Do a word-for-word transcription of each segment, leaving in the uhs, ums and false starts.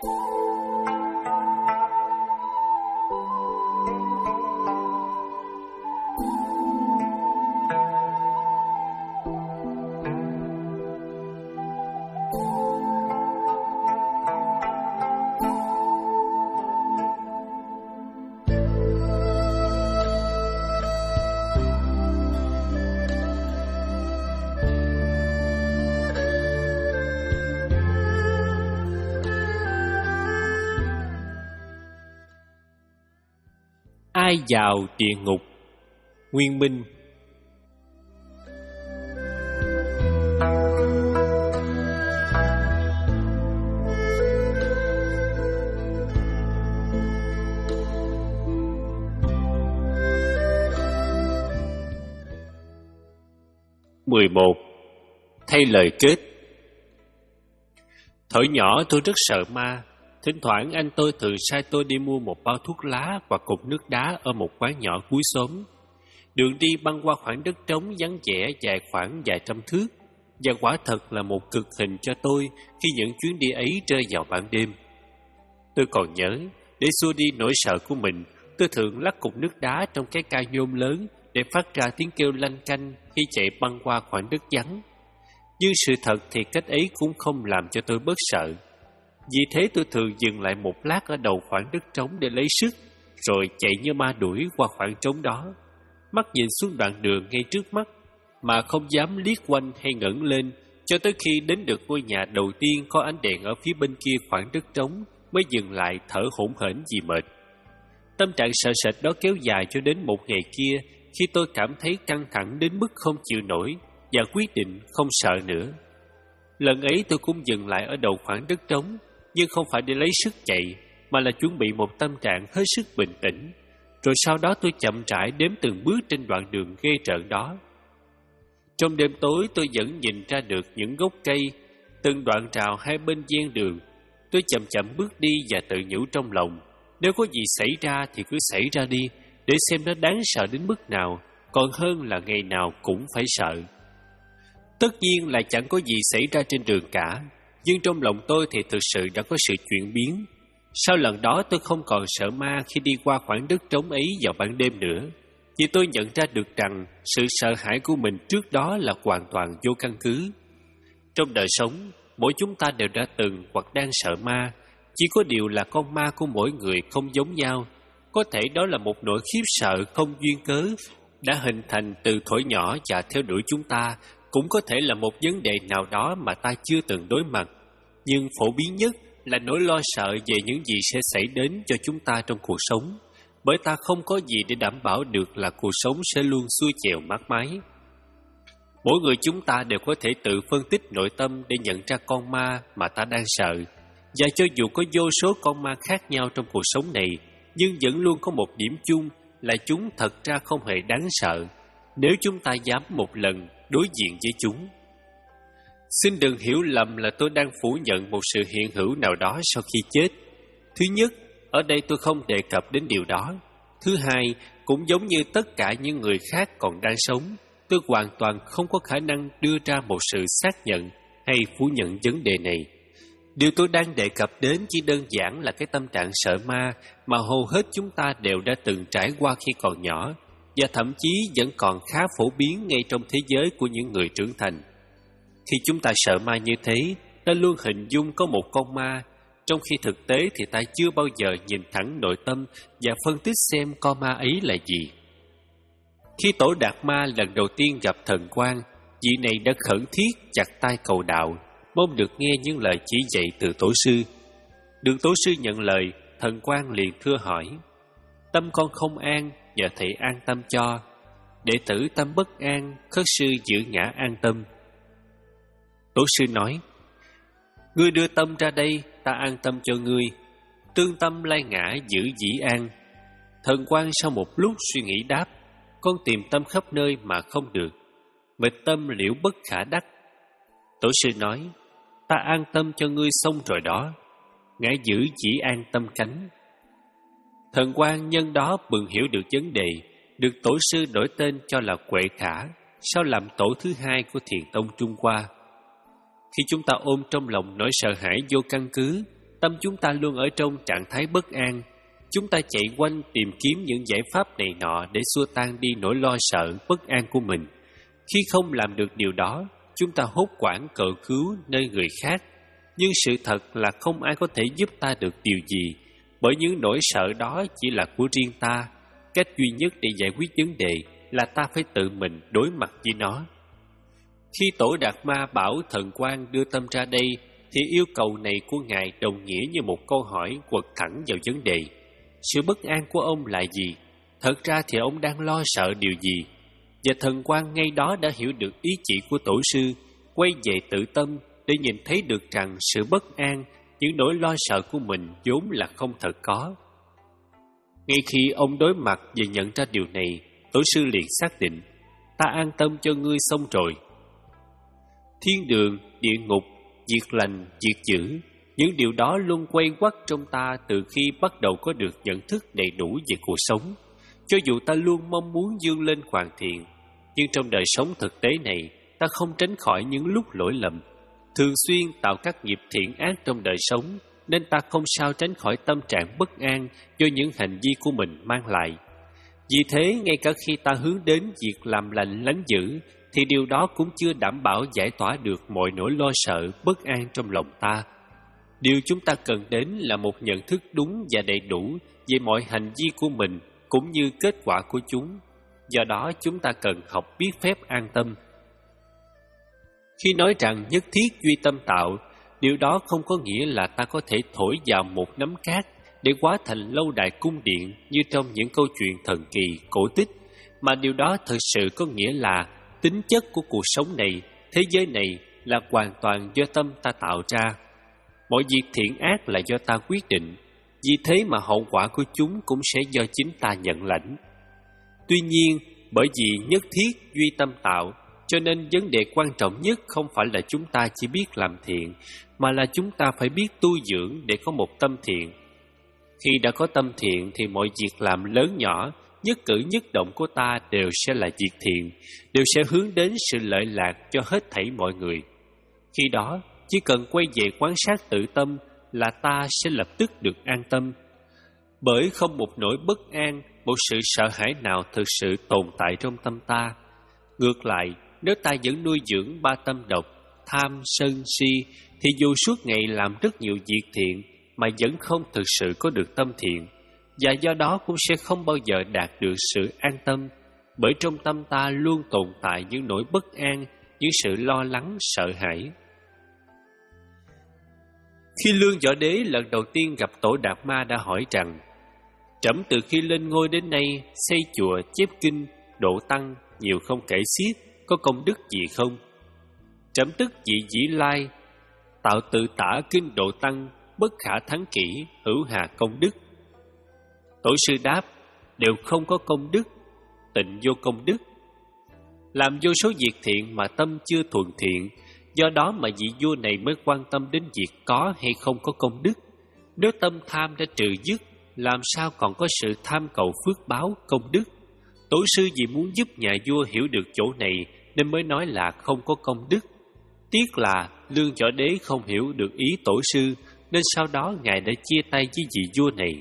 Ai vào địa ngục? Nguyên Minh. mười một. Thay lời kết. Thuở nhỏ tôi rất sợ ma. Thỉnh thoảng anh tôi thường sai tôi đi mua một bao thuốc lá và cục nước đá ở một quán nhỏ cuối xóm. Đường đi băng qua khoảng đất trống vắng vẻ dài khoảng vài trăm thước, và quả thật là một cực hình cho tôi khi những chuyến đi ấy rơi vào ban đêm. Tôi còn nhớ, để xua đi nỗi sợ của mình, tôi thường lắc cục nước đá trong cái ca nhôm lớn để phát ra tiếng kêu lanh canh khi chạy băng qua khoảng đất vắng. Nhưng sự thật thì cách ấy cũng không làm cho tôi bớt sợ. Vì thế tôi thường dừng lại một lát ở đầu khoảng đất trống để lấy sức, rồi chạy như ma đuổi qua khoảng trống đó, mắt nhìn xuống đoạn đường ngay trước mắt, mà không dám liếc quanh hay ngẩng lên, cho tới khi đến được ngôi nhà đầu tiên có ánh đèn ở phía bên kia khoảng đất trống mới dừng lại thở hổn hển vì mệt. Tâm trạng sợ sệt đó kéo dài cho đến một ngày kia, khi tôi cảm thấy căng thẳng đến mức không chịu nổi và quyết định không sợ nữa. Lần ấy tôi cũng dừng lại ở đầu khoảng đất trống, nhưng không phải để lấy sức chạy, mà là chuẩn bị một tâm trạng hết sức bình tĩnh. Rồi sau đó tôi chậm rãi đếm từng bước trên đoạn đường ghê rợn đó. Trong đêm tối tôi vẫn nhìn ra được những gốc cây, từng đoạn rào hai bên ven đường. Tôi chậm chậm bước đi và tự nhủ trong lòng, nếu có gì xảy ra thì cứ xảy ra đi, để xem nó đáng sợ đến mức nào, còn hơn là ngày nào cũng phải sợ. Tất nhiên là chẳng có gì xảy ra trên đường cả, nhưng trong lòng tôi thì thực sự đã có sự chuyển biến. Sau lần đó tôi không còn sợ ma khi đi qua khoảng đất trống ấy vào ban đêm nữa, vì tôi nhận ra được rằng sự sợ hãi của mình trước đó là hoàn toàn vô căn cứ. Trong đời sống, mỗi chúng ta đều đã từng hoặc đang sợ ma, chỉ có điều là con ma của mỗi người không giống nhau. Có thể đó là một nỗi khiếp sợ không duyên cớ đã hình thành từ thuở nhỏ và theo đuổi chúng ta, cũng có thể là một vấn đề nào đó mà ta chưa từng đối mặt. Nhưng phổ biến nhất là nỗi lo sợ về những gì sẽ xảy đến cho chúng ta trong cuộc sống, bởi ta không có gì để đảm bảo được là cuộc sống sẽ luôn xuôi chèo mát mái. Mỗi người chúng ta đều có thể tự phân tích nội tâm để nhận ra con ma mà ta đang sợ. Và cho dù có vô số con ma khác nhau trong cuộc sống này, nhưng vẫn luôn có một điểm chung là chúng thật ra không hề đáng sợ, nếu chúng ta dám một lần đối diện với chúng. Xin đừng hiểu lầm là tôi đang phủ nhận một sự hiện hữu nào đó sau khi chết. Thứ nhất, ở đây tôi không đề cập đến điều đó. Thứ hai, cũng giống như tất cả những người khác còn đang sống, tôi hoàn toàn không có khả năng đưa ra một sự xác nhận hay phủ nhận vấn đề này. Điều tôi đang đề cập đến chỉ đơn giản là cái tâm trạng sợ ma mà hầu hết chúng ta đều đã từng trải qua khi còn nhỏ, và thậm chí vẫn còn khá phổ biến ngay trong thế giới của những người trưởng thành. Khi chúng ta sợ ma như thế, ta luôn hình dung có một con ma, trong khi thực tế thì ta chưa bao giờ nhìn thẳng nội tâm và phân tích xem con ma ấy là gì. Khi Tổ Đạt Ma lần đầu tiên gặp Thần Quang, vị này đã khẩn thiết chặt tay cầu đạo, mong được nghe những lời chỉ dạy từ Tổ sư. Được Tổ sư nhận lời, Thần Quang liền thưa hỏi: "Tâm con không an, nhờ thầy an tâm cho. Đệ tử tâm bất an, khất sư giữ ngã an tâm." Tổ sư nói: "Ngươi đưa tâm ra đây, ta an tâm cho ngươi. Tương tâm lai ngã giữ dĩ an." Thần Quang sau một lúc suy nghĩ đáp: "Con tìm tâm khắp nơi mà không được, mệt tâm liễu bất khả đắc." Tổ sư nói: "Ta an tâm cho ngươi xong rồi đó, ngã giữ dĩ an tâm cánh." Thần Quang nhân đó bừng hiểu được vấn đề, được tổ sư đổi tên cho là Quệ Khả, sau làm tổ thứ hai của Thiền tông Trung Hoa. Khi chúng ta ôm trong lòng nỗi sợ hãi vô căn cứ, tâm chúng ta luôn ở trong trạng thái bất an. Chúng ta chạy quanh tìm kiếm những giải pháp này nọ để xua tan đi nỗi lo sợ, bất an của mình. Khi không làm được điều đó, chúng ta hốt hoảng cầu cứu nơi người khác. Nhưng sự thật là không ai có thể giúp ta được điều gì, bởi những nỗi sợ đó chỉ là của riêng ta. Cách duy nhất để giải quyết vấn đề là ta phải tự mình đối mặt với nó. Khi Tổ Đạt Ma bảo Thần Quang đưa tâm ra đây, thì yêu cầu này của Ngài đồng nghĩa như một câu hỏi quật thẳng vào vấn đề. Sự bất an của ông là gì? Thật ra thì ông đang lo sợ điều gì? Và Thần Quang ngay đó đã hiểu được ý chỉ của Tổ sư, quay về tự tâm để nhìn thấy được rằng sự bất an, những nỗi lo sợ của mình vốn là không thật có. Ngay khi ông đối mặt và nhận ra điều này, Tổ sư liền xác định, ta an tâm cho ngươi xong rồi. Thiên đường, địa ngục, diệt lành, diệt dữ, những điều đó luôn quay quắt trong ta từ khi bắt đầu có được nhận thức đầy đủ về cuộc sống. Cho dù ta luôn mong muốn vươn lên hoàn thiện, nhưng trong đời sống thực tế này, ta không tránh khỏi những lúc lỗi lầm. Thường xuyên tạo các nghiệp thiện ác trong đời sống, nên ta không sao tránh khỏi tâm trạng bất an do những hành vi của mình mang lại. Vì thế, ngay cả khi ta hướng đến việc làm lành lánh dữ, thì điều đó cũng chưa đảm bảo giải tỏa được mọi nỗi lo sợ, bất an trong lòng ta. Điều chúng ta cần đến là một nhận thức đúng và đầy đủ về mọi hành vi của mình, cũng như kết quả của chúng. Do đó, chúng ta cần học biết phép an tâm. Khi nói rằng nhất thiết duy tâm tạo, điều đó không có nghĩa là ta có thể thổi vào một nắm cát để hóa thành lâu đài cung điện như trong những câu chuyện thần kỳ, cổ tích, mà điều đó thực sự có nghĩa là tính chất của cuộc sống này, thế giới này là hoàn toàn do tâm ta tạo ra. Mọi việc thiện ác là do ta quyết định, vì thế mà hậu quả của chúng cũng sẽ do chính ta nhận lãnh. Tuy nhiên, bởi vì nhất thiết duy tâm tạo, cho nên vấn đề quan trọng nhất không phải là chúng ta chỉ biết làm thiện, mà là chúng ta phải biết tu dưỡng để có một tâm thiện. Khi đã có tâm thiện thì mọi việc làm lớn nhỏ, nhất cử nhất động của ta đều sẽ là việc thiện, đều sẽ hướng đến sự lợi lạc cho hết thảy mọi người. Khi đó, chỉ cần quay về quan sát tự tâm là ta sẽ lập tức được an tâm. Bởi không một nỗi bất an, một sự sợ hãi nào thực sự tồn tại trong tâm ta. Ngược lại, nếu ta vẫn nuôi dưỡng ba tâm độc, tham, sân, si, thì dù suốt ngày làm rất nhiều việc thiện mà vẫn không thực sự có được tâm thiện, và do đó cũng sẽ không bao giờ đạt được sự an tâm, bởi trong tâm ta luôn tồn tại những nỗi bất an, những sự lo lắng, sợ hãi. Khi Lương Võ Đế lần đầu tiên gặp Tổ Đạt Ma đã hỏi rằng: Trẫm từ khi lên ngôi đến nay, xây chùa, chép kinh, độ tăng, nhiều không kể xiết, có công đức gì không? Trẫm tức vị Dĩ Lai, tạo tự tả kinh độ tăng, bất khả thắng kỷ, hữu hà công đức. Tổ sư đáp: đều không có công đức, tịnh vô công đức. Làm vô số việc thiện mà tâm chưa thuần thiện, do đó mà vị vua này mới quan tâm đến việc có hay không có công đức. Nếu tâm tham đã trừ dứt, làm sao còn có sự tham cầu phước báo, công đức? Tổ sư vì muốn giúp nhà vua hiểu được chỗ này nên mới nói là không có công đức. Tiếc là Lương Võ Đế không hiểu được ý tổ sư, nên sau đó ngài đã chia tay với vị vua này.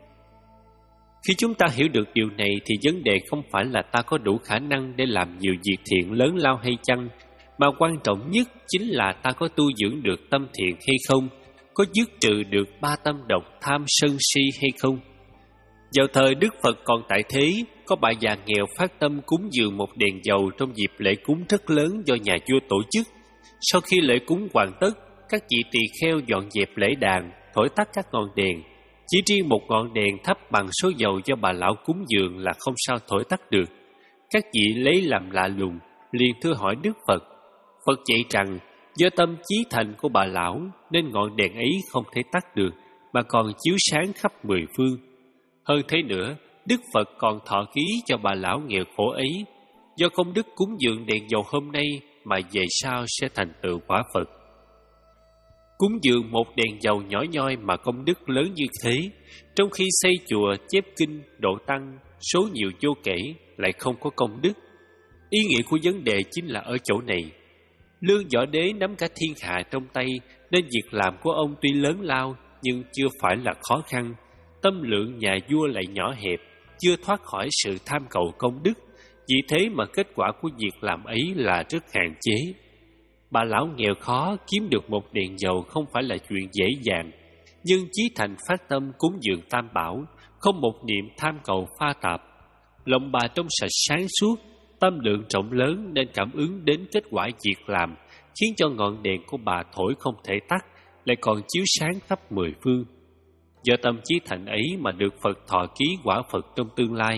Khi chúng ta hiểu được điều này thì vấn đề không phải là ta có đủ khả năng để làm nhiều việc thiện lớn lao hay chăng, mà quan trọng nhất chính là ta có tu dưỡng được tâm thiện hay không, có dứt trừ được ba tâm độc tham sân si hay không. Vào thời Đức Phật còn tại thế, có bà già nghèo phát tâm cúng dường một đèn dầu trong dịp lễ cúng rất lớn do nhà vua tổ chức. Sau khi lễ cúng hoàn tất, các vị tỳ kheo dọn dẹp lễ đàn, thổi tắt các ngọn đèn. Chỉ riêng một ngọn đèn thắp bằng số dầu do bà lão cúng dường là không sao thổi tắt được. Các vị lấy làm lạ lùng, liền thưa hỏi Đức Phật. Phật dạy rằng, do tâm chí thành của bà lão nên ngọn đèn ấy không thể tắt được, mà còn chiếu sáng khắp mười phương. Hơn thế nữa, Đức Phật còn thọ ký cho bà lão nghèo khổ ấy, do công đức cúng dường đèn dầu hôm nay mà về sau sẽ thành tựu quả Phật. Cúng dường một đèn dầu nhỏ nhoi mà công đức lớn như thế, trong khi xây chùa, chép kinh, độ tăng, số nhiều vô kể lại không có công đức. Ý nghĩa của vấn đề chính là ở chỗ này. Lương Võ Đế nắm cả thiên hạ trong tay, nên việc làm của ông tuy lớn lao, nhưng chưa phải là khó khăn. Tâm lượng nhà vua lại nhỏ hẹp, chưa thoát khỏi sự tham cầu công đức. Vì thế mà kết quả của việc làm ấy là rất hạn chế. Bà lão nghèo khó kiếm được một đèn dầu không phải là chuyện dễ dàng, nhưng chí thành phát tâm cúng dường Tam Bảo, không một niệm tham cầu pha tạp. Lòng bà trong sạch sáng suốt, tâm lượng rộng lớn nên cảm ứng đến kết quả việc làm, khiến cho ngọn đèn của bà thổi không thể tắt, lại còn chiếu sáng khắp mười phương. Do tâm chí thành ấy mà được Phật thọ ký quả Phật trong tương lai.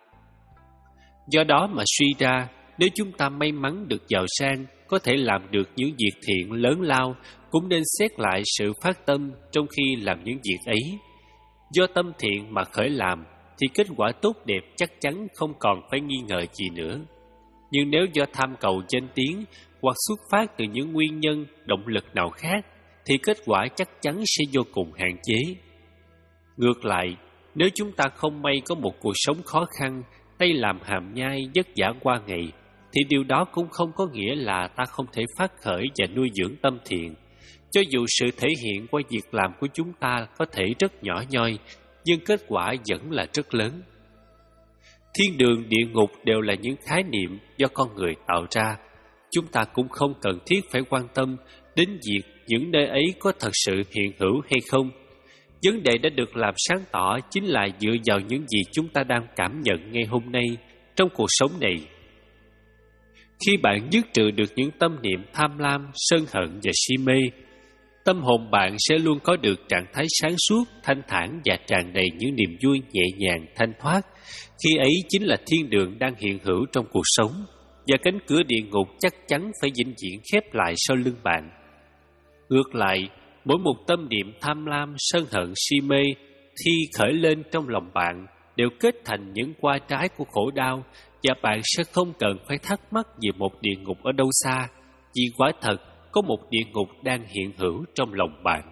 Do đó mà suy ra, nếu chúng ta may mắn được giàu sang, có thể làm được những việc thiện lớn lao, cũng nên xét lại sự phát tâm trong khi làm những việc ấy. Do tâm thiện mà khởi làm, thì kết quả tốt đẹp chắc chắn không còn phải nghi ngờ gì nữa. Nhưng nếu do tham cầu danh tiếng hoặc xuất phát từ những nguyên nhân, động lực nào khác, thì kết quả chắc chắn sẽ vô cùng hạn chế. Ngược lại, nếu chúng ta không may có một cuộc sống khó khăn, tay làm hàm nhai vất vả qua ngày, thì điều đó cũng không có nghĩa là ta không thể phát khởi và nuôi dưỡng tâm thiện. Cho dù sự thể hiện qua việc làm của chúng ta có thể rất nhỏ nhoi, nhưng kết quả vẫn là rất lớn. Thiên đường, địa ngục đều là những khái niệm do con người tạo ra. Chúng ta cũng không cần thiết phải quan tâm đến việc những nơi ấy có thật sự hiện hữu hay không. Vấn đề đã được làm sáng tỏ chính là dựa vào những gì chúng ta đang cảm nhận ngay hôm nay trong cuộc sống này. Khi bạn dứt trừ được những tâm niệm tham lam, sân hận và si mê, tâm hồn bạn sẽ luôn có được trạng thái sáng suốt, thanh thản và tràn đầy những niềm vui nhẹ nhàng, thanh thoát. Khi ấy chính là thiên đường đang hiện hữu trong cuộc sống, và cánh cửa địa ngục chắc chắn phải vĩnh viễn khép lại sau lưng bạn. Ngược lại, mỗi một tâm niệm tham lam, sân hận, si mê khi khởi lên trong lòng bạn đều kết thành những qua trái của khổ đau, và bạn sẽ không cần phải thắc mắc về một địa ngục ở đâu xa, vì quả thật có một địa ngục đang hiện hữu trong lòng bạn.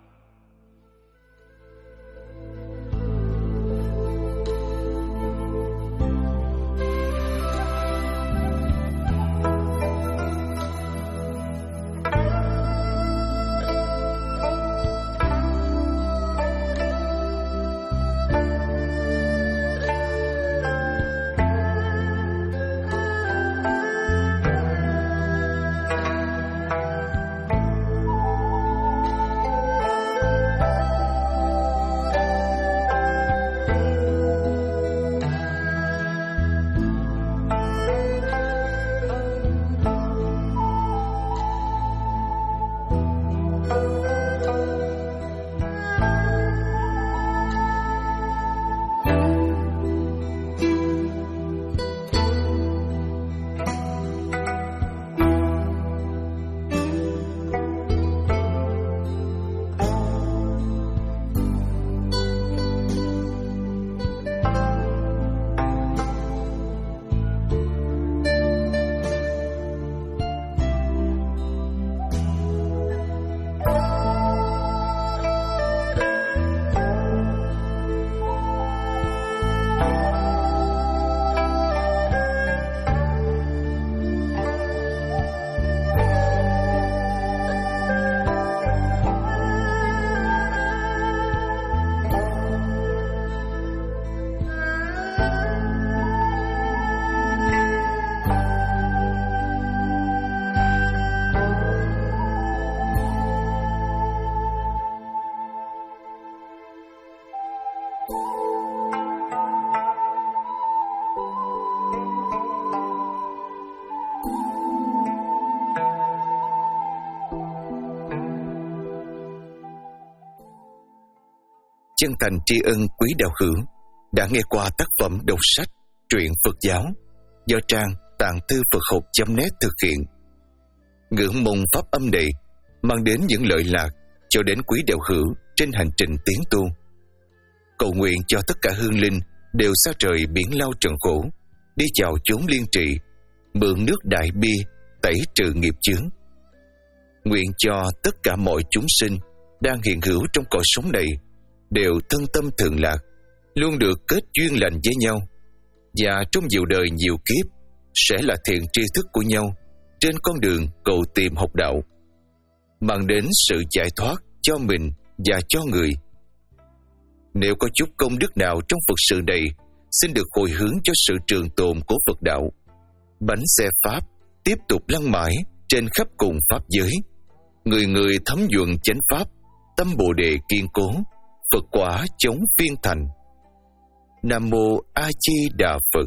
Chân thành tri ân quý đạo hữu đã nghe qua tác phẩm đọc sách truyện Phật giáo do trang tạng thư Phật học chấm net thực hiện. Ngưỡng mong pháp âm này mang đến những lợi lạc cho đến quý đạo hữu trên hành trình tiến tu. Cầu nguyện cho tất cả hương linh đều xa trời biển lao trần khổ, đi chào chốn liên trị, mượn nước đại bi tẩy trừ nghiệp chướng. Nguyện cho tất cả mọi chúng sinh đang hiện hữu trong cõi sống này đều thân tâm thường lạc, luôn được kết duyên lành với nhau, và trong nhiều đời nhiều kiếp sẽ là thiện tri thức của nhau trên con đường cầu tìm học đạo, mang đến sự giải thoát cho mình và cho người. Nếu có chút công đức nào trong Phật sự này, xin được hồi hướng cho sự trường tồn của Phật đạo. Bánh xe Pháp tiếp tục lăn mãi trên khắp cùng Pháp giới. Người người thấm nhuận chánh Pháp, tâm Bồ Đề kiên cố, Phật quả chống phiên thành. Nam Mô A Di Đà Phật.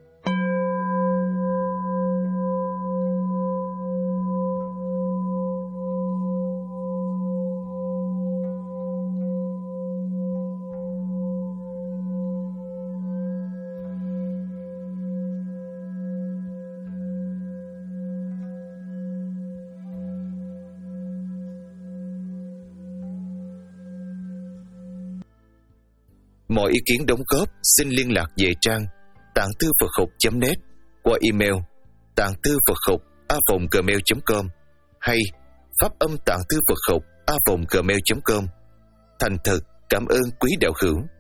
Mọi ý kiến đóng góp xin liên lạc về trang tạng thư Phật học chấm net qua email tạng thư Phật học a còng gmail chấm com hay pháp âm tạng thư Phật học a còng gmail chấm com. Thành thật cảm ơn quý đạo hữu.